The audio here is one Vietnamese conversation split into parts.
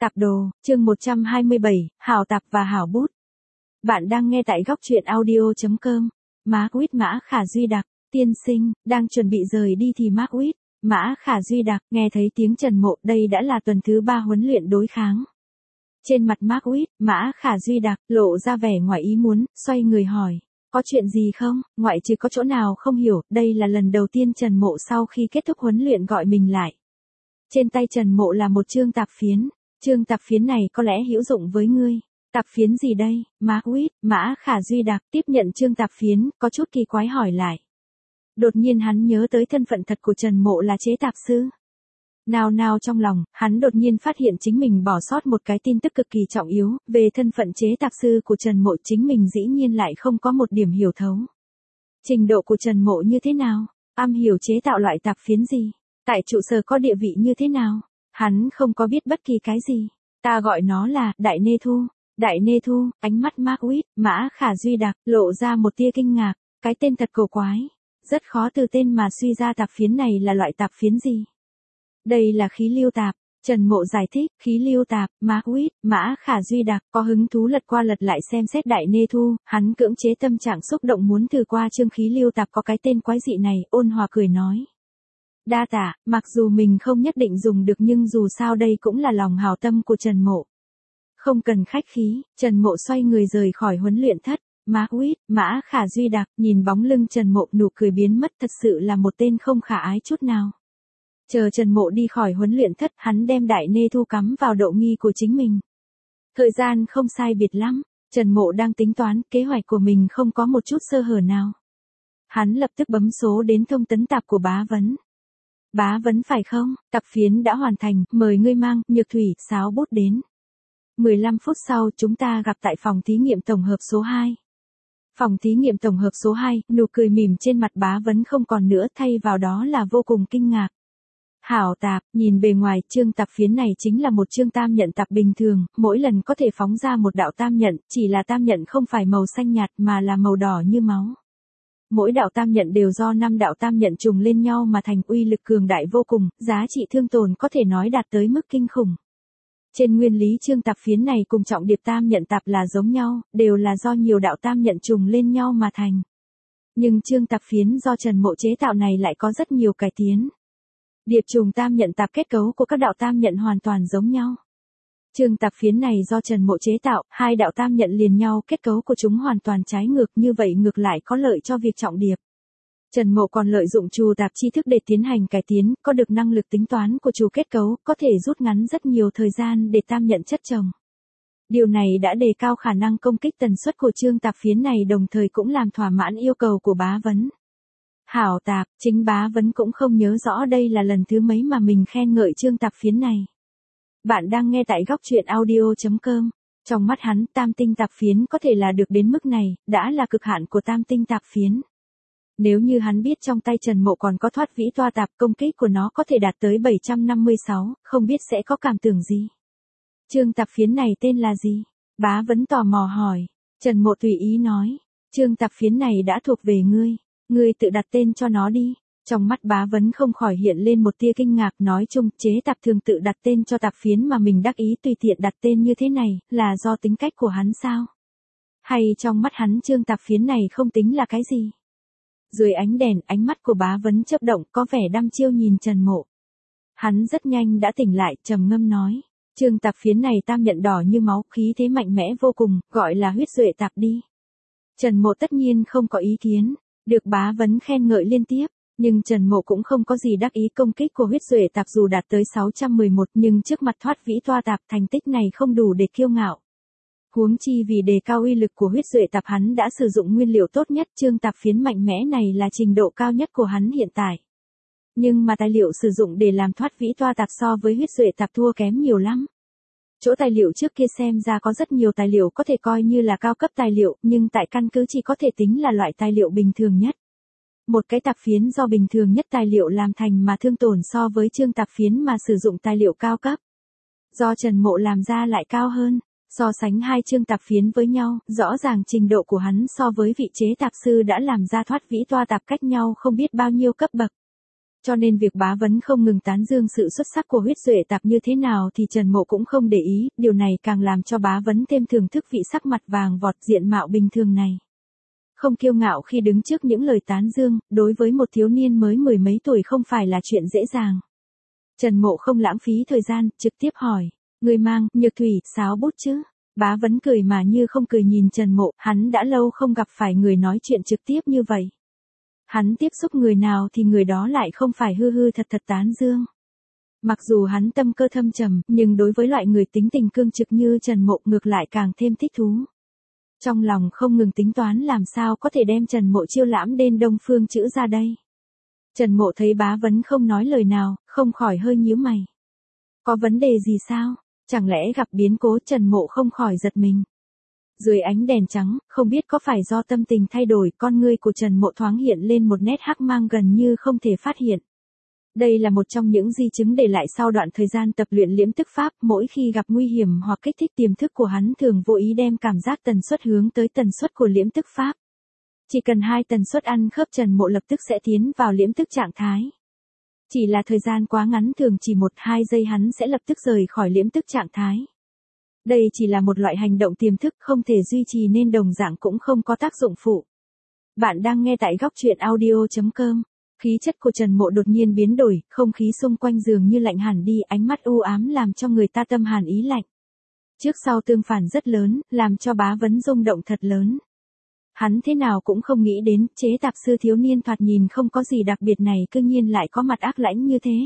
Tạp đồ, chương 127, Hảo Tạp và Hảo Bút. Bạn đang nghe tại góc truyện audio.com. Mark Mã Khả Duy Đặc, tiên sinh, đang chuẩn bị rời đi thì Mark Mã Khả Duy Đặc nghe thấy tiếng Trần Mộ. Đây đã là tuần thứ 3 huấn luyện đối kháng. Trên mặt Mark Mã Khả Duy Đặc lộ ra vẻ ngoài ý muốn, xoay người hỏi. Có chuyện gì không, ngoại trừ có chỗ nào không hiểu. Đây là lần đầu tiên Trần Mộ sau khi kết thúc huấn luyện gọi mình lại. Trên tay Trần Mộ là một chương tạp phiến. Chương tạp phiến này có lẽ hữu dụng với ngươi. Tạp phiến gì đây? Mark Mã Khả Duy Đặc tiếp nhận chương tạp phiến, có chút kỳ quái hỏi lại. Đột nhiên hắn nhớ tới thân phận thật của Trần Mộ là chế tạp sư. Nào trong lòng, hắn đột nhiên phát hiện chính mình bỏ sót một cái tin tức cực kỳ trọng yếu, về thân phận chế tạp sư của Trần Mộ chính mình dĩ nhiên lại không có một điểm hiểu thấu. Trình độ của Trần Mộ như thế nào? Am hiểu chế tạo loại tạp phiến gì? Tại trụ sở có địa vị như thế nào? Hắn không có biết bất kỳ cái gì. Ta gọi nó là Đại Nê Thu. Đại Nê Thu, ánh mắt Mark Mã Khả Duy Đặc lộ ra một tia kinh ngạc. Cái tên thật cổ quái. Rất khó từ tên mà suy ra tạp phiến này là loại tạp phiến gì. Đây là khí lưu tạp. Trần Mộ giải thích, khí lưu tạp. Mark Mã Khả Duy Đặc có hứng thú lật qua lật lại xem xét Đại Nê Thu. Hắn cưỡng chế tâm trạng xúc động muốn thử qua chương khí lưu tạp có cái tên quái dị này, ôn hòa cười nói. Đa tạ, mặc dù mình không nhất định dùng được nhưng dù sao đây cũng là lòng hảo tâm của Trần Mộ. Không cần khách khí, Trần Mộ xoay người rời khỏi huấn luyện thất. Mark Mã Khả Duy Đặc nhìn bóng lưng Trần Mộ nụ cười biến mất, thật sự là một tên không khả ái chút nào. Chờ Trần Mộ đi khỏi huấn luyện thất, hắn đem Đại Nê Thu cắm vào độ nghi của chính mình. Thời gian không sai biệt lắm, Trần Mộ đang tính toán, kế hoạch của mình không có một chút sơ hở nào. Hắn lập tức bấm số đến thông tấn tạp của Bá Vấn. Bá Vấn phải không? Tạp phiến đã hoàn thành, mời ngươi mang nhược thủy, sáo bút đến. 15 phút sau chúng ta gặp tại phòng thí nghiệm tổng hợp số 2. Phòng thí nghiệm tổng hợp số 2, nụ cười mỉm trên mặt Bá Vấn không còn nữa, thay vào đó là vô cùng kinh ngạc. Hảo tạp, nhìn bề ngoài, chương tạp phiến này chính là một chương tam nhận tạp bình thường, mỗi lần có thể phóng ra một đạo tam nhận, chỉ là tam nhận không phải màu xanh nhạt mà là màu đỏ như máu. Mỗi đạo tam nhận đều do 5 đạo tam nhận trùng lên nhau mà thành, uy lực cường đại vô cùng, giá trị thương tồn có thể nói đạt tới mức kinh khủng. Trên nguyên lý chương tạp phiến này cùng trọng điệp tam nhận tạp là giống nhau, đều là do nhiều đạo tam nhận trùng lên nhau mà thành. Nhưng chương tạp phiến do Trần Mộ chế tạo này lại có rất nhiều cải tiến. Điệp trùng tam nhận tạp kết cấu của các đạo tam nhận hoàn toàn giống nhau. Chương tạp phiến này do Trần Mộ chế tạo, hai đạo tam nhận liền nhau, kết cấu của chúng hoàn toàn trái ngược, như vậy ngược lại có lợi cho việc trọng điệp. Trần Mộ còn lợi dụng trù tạp tri thức để tiến hành cải tiến, có được năng lực tính toán của trù kết cấu, có thể rút ngắn rất nhiều thời gian để tam nhận chất chồng. Điều này đã đề cao khả năng công kích tần suất của chương tạp phiến này, đồng thời cũng làm thỏa mãn yêu cầu của Bá Vấn. Hảo tạp, chính Bá Vấn cũng không nhớ rõ đây là lần thứ mấy mà mình khen ngợi chương tạp phiến này. Bạn đang nghe tại góc truyện audio.com. Trong mắt hắn, tam tinh tạp phiến có thể là được đến mức này, đã là cực hạn của tam tinh tạp phiến. Nếu như hắn biết trong tay Trần Mộ còn có thoát vĩ toa tạp, công kích của nó có thể đạt tới 756, không biết sẽ có cảm tưởng gì. Chương tạp phiến này tên là gì? Bá Vấn tò mò hỏi. Trần Mộ tùy ý nói. Chương tạp phiến này đã thuộc về ngươi. Ngươi tự đặt tên cho nó đi. Trong mắt Bá Vấn không khỏi hiện lên một tia kinh ngạc, nói chung, chế tạp thường tự đặt tên cho tạp phiến mà mình đắc ý tùy tiện đặt tên như thế này, là do tính cách của hắn sao? Hay trong mắt hắn chương tạp phiến này không tính là cái gì? Dưới ánh đèn, ánh mắt của Bá Vấn chớp động, có vẻ đăm chiêu nhìn Trần Mộ. Hắn rất nhanh đã tỉnh lại, trầm ngâm nói. Chương tạp phiến này tam nhận đỏ như máu, khí thế mạnh mẽ vô cùng, gọi là huyết duệ tạp đi. Trần Mộ tất nhiên không có ý kiến, được Bá Vấn khen ngợi liên tiếp. Nhưng Trần Mộ cũng không có gì đắc ý, công kích của huyết duệ tạp dù đạt tới 611 nhưng trước mặt thoát vĩ toa tạp, thành tích này không đủ để kiêu ngạo. Huống chi vì đề cao uy lực của huyết duệ tạp, hắn đã sử dụng nguyên liệu tốt nhất, chương tạp phiến mạnh mẽ này là trình độ cao nhất của hắn hiện tại. Nhưng mà tài liệu sử dụng để làm thoát vĩ toa tạp so với huyết duệ tạp thua kém nhiều lắm. Chỗ tài liệu trước kia xem ra có rất nhiều tài liệu có thể coi như là cao cấp tài liệu, nhưng tại căn cứ chỉ có thể tính là loại tài liệu bình thường nhất. Một cái tạp phiến do bình thường nhất tài liệu làm thành mà thương tổn so với chương tạp phiến mà sử dụng tài liệu cao cấp. Do Trần Mộ làm ra lại cao hơn. So sánh hai chương tạp phiến với nhau, rõ ràng trình độ của hắn so với vị chế tạp sư đã làm ra thoát vĩ toa tạp cách nhau không biết bao nhiêu cấp bậc. Cho nên việc Bá Vấn không ngừng tán dương sự xuất sắc của huyết duệ tạp như thế nào thì Trần Mộ cũng không để ý, điều này càng làm cho Bá Vấn thêm thưởng thức vị sắc mặt vàng vọt diện mạo bình thường này. Không kiêu ngạo khi đứng trước những lời tán dương, đối với một thiếu niên mới mười mấy tuổi không phải là chuyện dễ dàng. Trần Mộ không lãng phí thời gian, trực tiếp hỏi, người mang nhược thủy, sáo bút chứ? Bá Vấn cười mà như không cười nhìn Trần Mộ, hắn đã lâu không gặp phải người nói chuyện trực tiếp như vậy. Hắn tiếp xúc người nào thì người đó lại không phải hư hư thật thật tán dương. Mặc dù hắn tâm cơ thâm trầm, nhưng đối với loại người tính tình cương trực như Trần Mộ ngược lại càng thêm thích thú. Trong lòng không ngừng tính toán làm sao có thể đem Trần Mộ chiêu lãm đến Đông Phương Chữ ra đây. Trần Mộ thấy Bá Vấn không nói lời nào, không khỏi hơi nhíu mày. Có vấn đề gì sao? Chẳng lẽ gặp biến cố? Trần Mộ không khỏi giật mình. Dưới ánh đèn trắng, không biết có phải do tâm tình thay đổi, con ngươi của Trần Mộ thoáng hiện lên một nét hắc mang gần như không thể phát hiện. Đây là một trong những di chứng để lại sau đoạn thời gian tập luyện liễm tức pháp, mỗi khi gặp nguy hiểm hoặc kích thích tiềm thức của hắn thường vô ý đem cảm giác tần suất hướng tới tần suất của liễm tức pháp. Chỉ cần 2 tần suất ăn khớp Trần Mộ lập tức sẽ tiến vào liễm tức trạng thái. Chỉ là thời gian quá ngắn, thường chỉ 1-2 giây hắn sẽ lập tức rời khỏi liễm tức trạng thái. Đây chỉ là một loại hành động tiềm thức không thể duy trì nên đồng dạng cũng không có tác dụng phụ. Bạn đang nghe tại góc truyện audio.com. Khí chất của Trần Mộ đột nhiên biến đổi, không khí xung quanh dường như lạnh hẳn đi, ánh mắt u ám làm cho người ta tâm hàn ý lạnh. Trước sau tương phản rất lớn, làm cho Bá Vấn rung động thật lớn. Hắn thế nào cũng không nghĩ đến, chế tạp sư thiếu niên thoạt nhìn không có gì đặc biệt này cư nhiên lại có mặt ác lãnh như thế.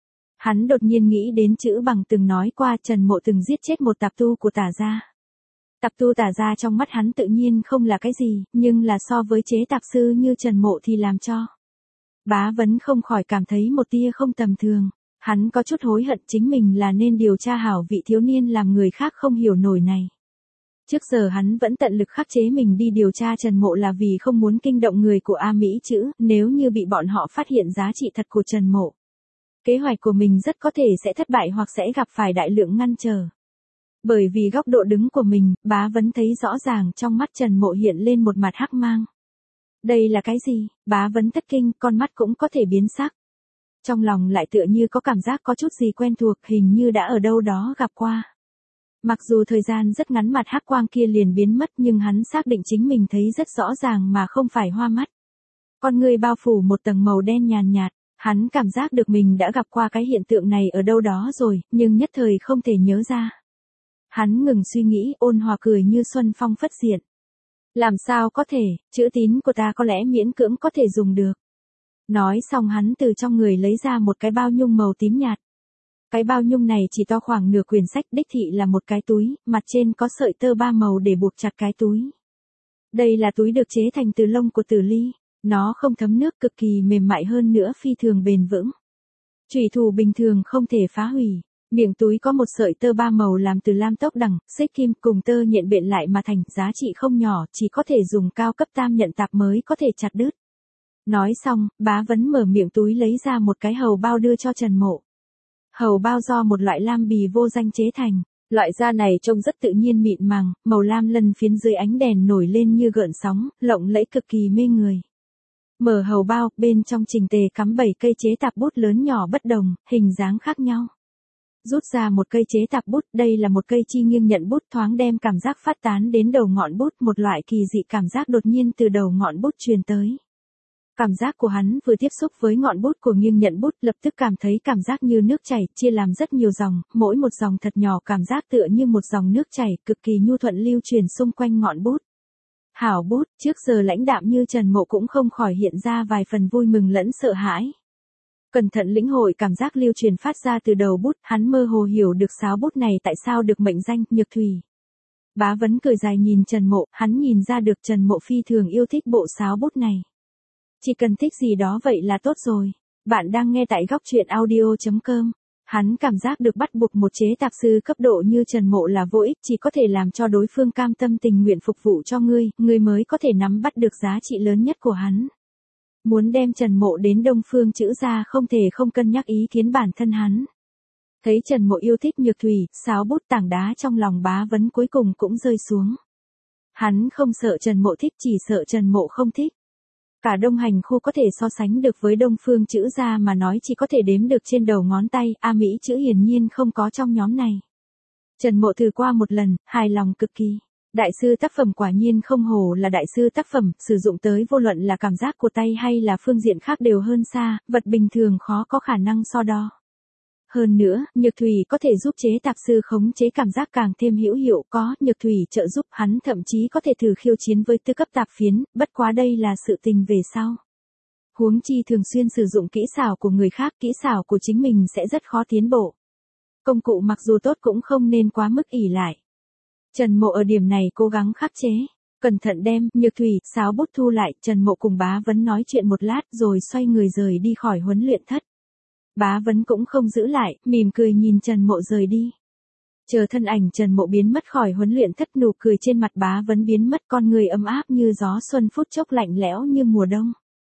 Hắn đột nhiên nghĩ đến Chữ Bằng từng nói qua Trần Mộ từng giết chết một tạp tu của Tả gia. Tạp tu Tả gia trong mắt hắn tự nhiên không là cái gì, nhưng là so với chế tạp sư như Trần Mộ thì làm cho Bá Vấn không khỏi cảm thấy một tia không tầm thường. Hắn có chút hối hận chính mình là nên điều tra hảo vị thiếu niên làm người khác không hiểu nổi này. Trước giờ hắn vẫn tận lực khắc chế mình đi điều tra Trần Mộ là vì không muốn kinh động người của A Mỹ Chữ, nếu như bị bọn họ phát hiện giá trị thật của Trần Mộ. Kế hoạch của mình rất có thể sẽ thất bại hoặc sẽ gặp phải đại lượng ngăn trở. Bởi vì góc độ đứng của mình, Bá Vấn thấy rõ ràng trong mắt Trần Mộ hiện lên một mặt hắc mang. Đây là cái gì? Bá Vấn thất kinh, con mắt cũng có thể biến sắc. Trong lòng lại tựa như có cảm giác có chút gì quen thuộc, hình như đã ở đâu đó gặp qua. Mặc dù thời gian rất ngắn mặt hắc quang kia liền biến mất nhưng hắn xác định chính mình thấy rất rõ ràng mà không phải hoa mắt. Con người bao phủ một tầng màu đen nhàn nhạt, hắn cảm giác được mình đã gặp qua cái hiện tượng này ở đâu đó rồi, nhưng nhất thời không thể nhớ ra. Hắn ngừng suy nghĩ, ôn hòa cười như xuân phong phất diện. Làm sao có thể, chữ tín của ta có lẽ miễn cưỡng có thể dùng được. Nói xong hắn từ trong người lấy ra một cái bao nhung màu tím nhạt. Cái bao nhung này chỉ to khoảng nửa quyển sách, đích thị là một cái túi, mặt trên có sợi tơ 3 màu để buộc chặt cái túi. Đây là túi được chế thành từ lông của tử ly, nó không thấm nước, cực kỳ mềm mại hơn nữa, phi thường bền vững. Chủy thủ bình thường không thể phá hủy. Miệng túi có một sợi tơ 3 màu làm từ lam tốc đằng, xích kim cùng tơ nhện biện lại mà thành, giá trị không nhỏ, chỉ có thể dùng cao cấp tam nhận tạp mới có thể chặt đứt. Nói xong, Bá Vấn mở miệng túi lấy ra một cái hầu bao đưa cho Trần Mộ. Hầu bao do một loại lam bì vô danh chế thành, loại da này trông rất tự nhiên mịn màng, màu lam lân phiến dưới ánh đèn nổi lên như gợn sóng, lộng lẫy cực kỳ mê người. Mở hầu bao, bên trong chỉnh tề cắm 7 cây chế tạp bút lớn nhỏ bất đồng, hình dáng khác nhau. Rút ra một cây chế tạp bút, đây là một cây chi nghiêng nhận bút, thoáng đem cảm giác phát tán đến đầu ngọn bút, một loại kỳ dị cảm giác đột nhiên từ đầu ngọn bút truyền tới. Cảm giác của hắn vừa tiếp xúc với ngọn bút của nghiêng nhận bút, lập tức cảm thấy cảm giác như nước chảy, chia làm rất nhiều dòng, mỗi một dòng thật nhỏ, cảm giác tựa như một dòng nước chảy, cực kỳ nhu thuận lưu truyền xung quanh ngọn bút. Hảo bút, trước giờ lãnh đạm như Trần Mộ cũng không khỏi hiện ra vài phần vui mừng lẫn sợ hãi. Cẩn thận lĩnh hội cảm giác lưu truyền phát ra từ đầu bút, hắn mơ hồ hiểu được sáo bút này tại sao được mệnh danh Nhược Thủy. Bá Vấn cười dài nhìn Trần Mộ, hắn nhìn ra được Trần Mộ phi thường yêu thích bộ sáo bút này. Chỉ cần thích gì đó vậy là tốt rồi. Bạn đang nghe tại góc truyện audio.com. Hắn cảm giác được bắt buộc một chế tạp sư cấp độ như Trần Mộ là vô ích, chỉ có thể làm cho đối phương cam tâm tình nguyện phục vụ cho ngươi mới có thể nắm bắt được giá trị lớn nhất của hắn. Muốn đem Trần Mộ đến Đông Phương Chữ ra không thể không cân nhắc ý kiến bản thân hắn. Thấy Trần Mộ yêu thích Nhược Thủy, sáo bút, tảng đá trong lòng Bá Vấn cuối cùng cũng rơi xuống. Hắn không sợ Trần Mộ thích, chỉ sợ Trần Mộ không thích. Cả Đông Hành khu có thể so sánh được với Đông Phương Chữ gia mà nói chỉ có thể đếm được trên đầu ngón tay, A Mỹ Chữ hiển nhiên không có trong nhóm này. Trần Mộ thử qua một lần, hài lòng cực kỳ. Đại sư tác phẩm quả nhiên không hổ là đại sư tác phẩm, sử dụng tới vô luận là cảm giác của tay hay là phương diện khác đều hơn xa, vật bình thường khó có khả năng so đo. Hơn nữa, nhược thủy có thể giúp chế tạp sư khống chế cảm giác càng thêm hữu hiệu, có nhược thủy trợ giúp hắn thậm chí có thể thử khiêu chiến với tư cấp tạp phiến, bất quá đây là sự tình về sau. Huống chi thường xuyên sử dụng kỹ xảo của người khác, kỹ xảo của chính mình sẽ rất khó tiến bộ. Công cụ mặc dù tốt cũng không nên quá mức ỷ lại. Trần Mộ ở điểm này cố gắng khắc chế, cẩn thận đem nhược thủy, sáo bút thu lại, Trần Mộ cùng Bá Vấn nói chuyện một lát rồi xoay người rời đi khỏi huấn luyện thất. Bá Vấn cũng không giữ lại, mỉm cười nhìn Trần Mộ rời đi. Chờ thân ảnh Trần Mộ biến mất khỏi huấn luyện thất, nụ cười trên mặt Bá Vấn biến mất, con người ấm áp như gió xuân phút chốc lạnh lẽo như mùa đông.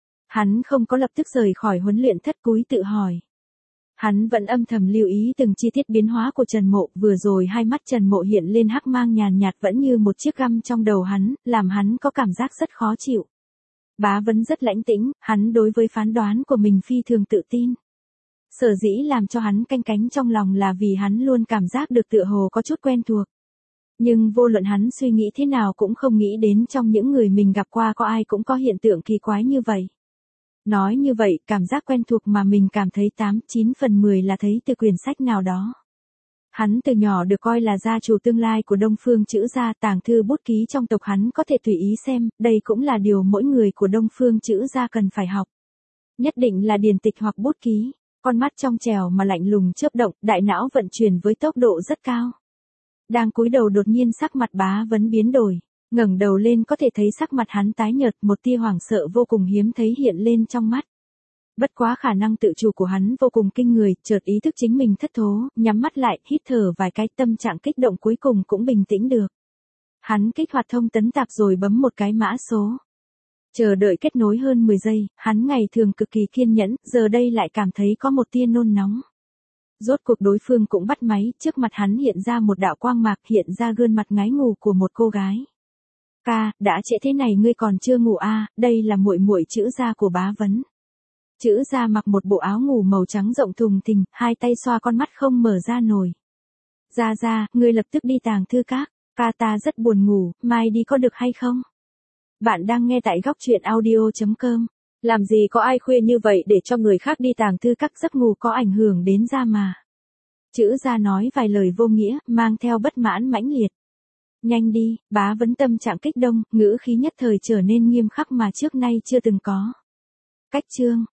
Hắn không có lập tức rời khỏi huấn luyện thất, cúi tự hỏi. Hắn vẫn âm thầm lưu ý từng chi tiết biến hóa của Trần Mộ, vừa rồi hai mắt Trần Mộ hiện lên hắc mang nhàn nhạt vẫn như một chiếc găm trong đầu hắn, làm hắn có cảm giác rất khó chịu. Bá Vấn rất lãnh tĩnh, hắn đối với phán đoán của mình phi thường tự tin. Sở dĩ làm cho hắn canh cánh trong lòng là vì hắn luôn cảm giác được tựa hồ có chút quen thuộc. Nhưng vô luận hắn suy nghĩ thế nào cũng không nghĩ đến trong những người mình gặp qua có ai cũng có hiện tượng kỳ quái như vậy. Nói như vậy, cảm giác quen thuộc mà mình cảm thấy 8-9 phần 10 là thấy từ quyển sách nào đó. Hắn từ nhỏ được coi là gia chủ tương lai của Đông Phương Chữ gia, tàng thư bút ký trong tộc hắn có thể tùy ý xem, đây cũng là điều mỗi người của Đông Phương Chữ gia cần phải học. Nhất định là điển tịch hoặc bút ký, con mắt trong trẻo mà lạnh lùng chớp động, đại não vận chuyển với tốc độ rất cao. Đang cúi đầu đột nhiên sắc mặt Bá Vấn biến đổi. Ngẩng đầu lên có thể thấy sắc mặt hắn tái nhợt, một tia hoảng sợ vô cùng hiếm thấy hiện lên trong mắt. Bất quá khả năng tự chủ của hắn vô cùng kinh người, chợt ý thức chính mình thất thố, nhắm mắt lại, hít thở vài cái, tâm trạng kích động cuối cùng cũng bình tĩnh được. Hắn kích hoạt thông tấn tạp rồi bấm một cái mã số. Chờ đợi kết nối hơn 10 giây, hắn ngày thường cực kỳ kiên nhẫn, giờ đây lại cảm thấy có một tia nôn nóng. Rốt cuộc đối phương cũng bắt máy, trước mặt hắn hiện ra một đạo quang mạc, hiện ra gương mặt ngái ngủ của một cô gái. Ca, đã trễ thế này ngươi còn chưa ngủ à, đây là muội muội Chữ gia của Bá Vấn. Chữ gia mặc một bộ áo ngủ màu trắng rộng thùng thình, hai tay xoa con mắt không mở ra nổi. Gia, ngươi lập tức đi tàng thư các, ca ta rất buồn ngủ, mai đi có được hay không? Bạn đang nghe tại góc truyện audio.com. Làm gì có ai khuya như vậy để cho người khác đi tàng thư các, giấc ngủ có ảnh hưởng đến da mà. Chữ gia nói vài lời vô nghĩa, mang theo bất mãn mãnh liệt. Nhanh đi, Bá Vấn tâm trạng kích động, ngữ khí nhất thời trở nên nghiêm khắc mà trước nay chưa từng có. Cách chương,